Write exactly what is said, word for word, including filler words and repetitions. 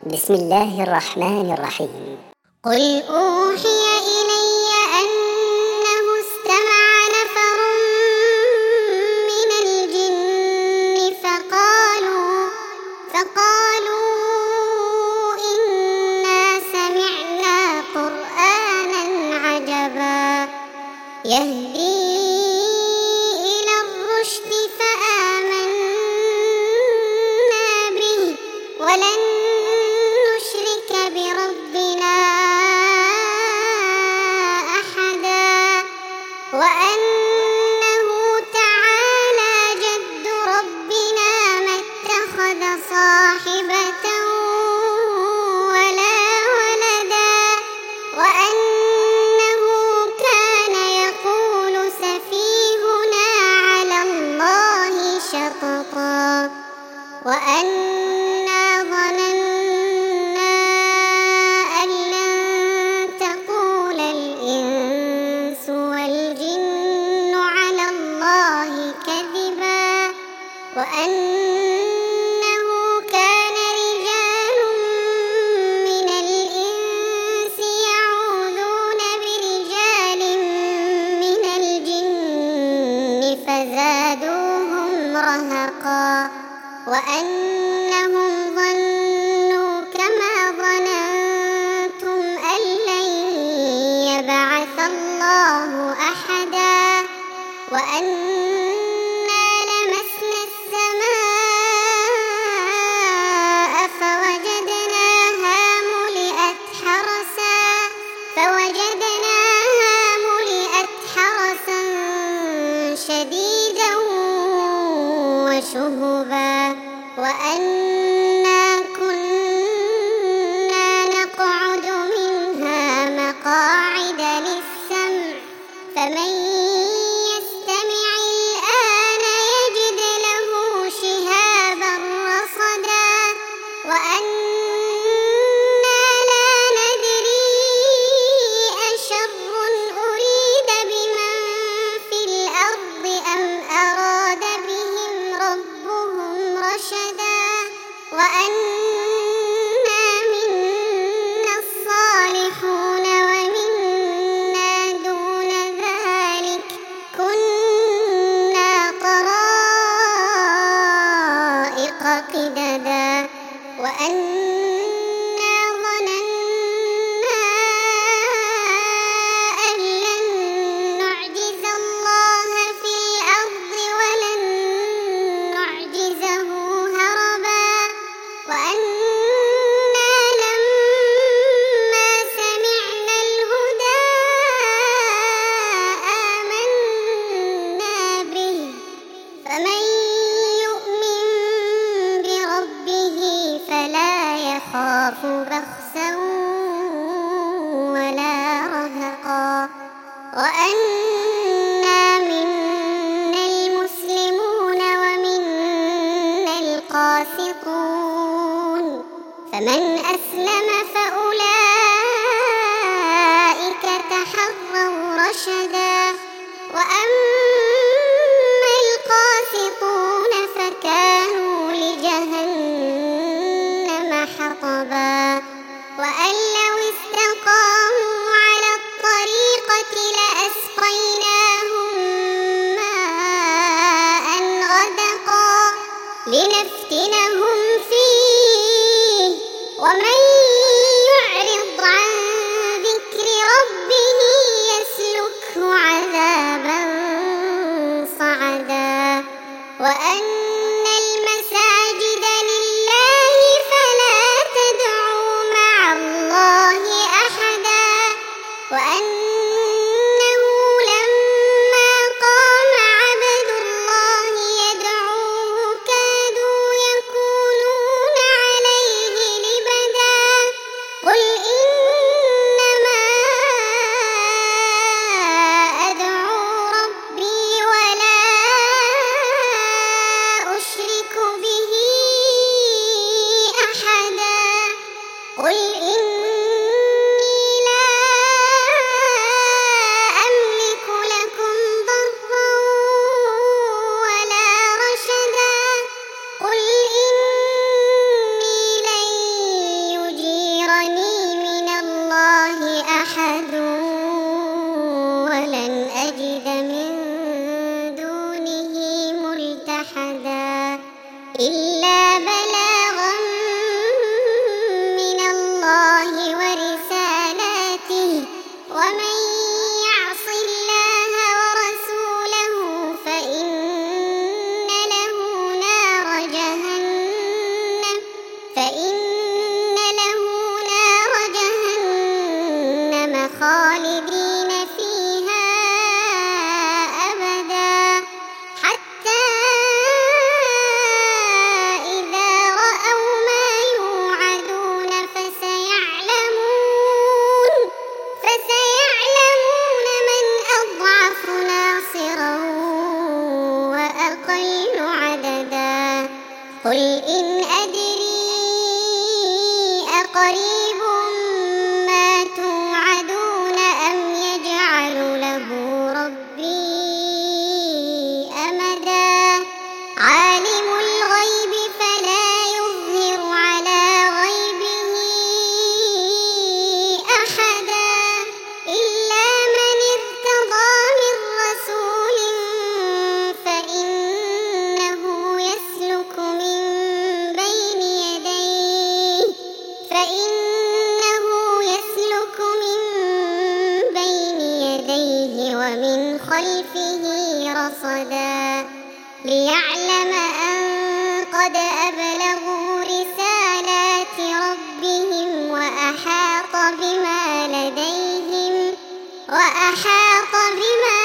بسم الله الرحمن الرحيم. قل أوحي إلي أنه استمع نفر من الجن فقالوا فقالوا إنا سمعنا قرآنا عجبا يهدي إلى الرشد فآمنا به ولن نشرك بربنا أحدا وأنه تعالى جد ربنا ما اتخذ صاحبة ولا ولدا وأنه كان يقول سفيهنا على الله شططا وأنا ظننا أن لن تقول الإنس والجن على الله كذبا وأنه كان رجال من الإنس يعوذون برجال من الجن فزادوهم رهقا وأنهم ظنوا كما ظننتم أن لن يبعث الله أحدا وأنا لمسنا السماء فوجدناها ملئت حرسا فوجدناها ملئت حرسا شديدا وشهبا وأنا كنا نقعد منها مقاعد للسمع فمن يستمع الآن يجد له شهابا رصدا وأنا لا ندري أشر أريد بمن في الأرض أم أراد بهم ربهم رشدا وأنا منا الصالحون ومنا دون ذلك كنا طرائق قددا وأنا ظننا أن لن نعجز الله في الأرض ولن نعجزه هربا وأنا لما سمعنا الهدى آمنا به فمن يؤمن بربه فلا يخاف بخسا ولا رهقا وأنا منا المسلمون ومنا القاسطون فمن أسلم فأولئك تحروا رشدا وأما القاسطون فكانوا لجهنم حطبا وأن لو استقاموا على الطريقة لأسقيناهم ماء غدقا لنفتنهم فيه ومن يعرض عن ذكر ربه يسلكه عذابا أقريب ما توعدون أم يجعل له ربي أمدا عالم الغيب فلا يظهر على غيبه أحدا إلا من ارتضى من رسول فإنه يسلك من بين يديه فإنه يسلك من بين يديه ومن خلفه رصدا ليعلم أن قد أبلغوا رسالات ربهم وأحاط بما لديهم وأحاط بما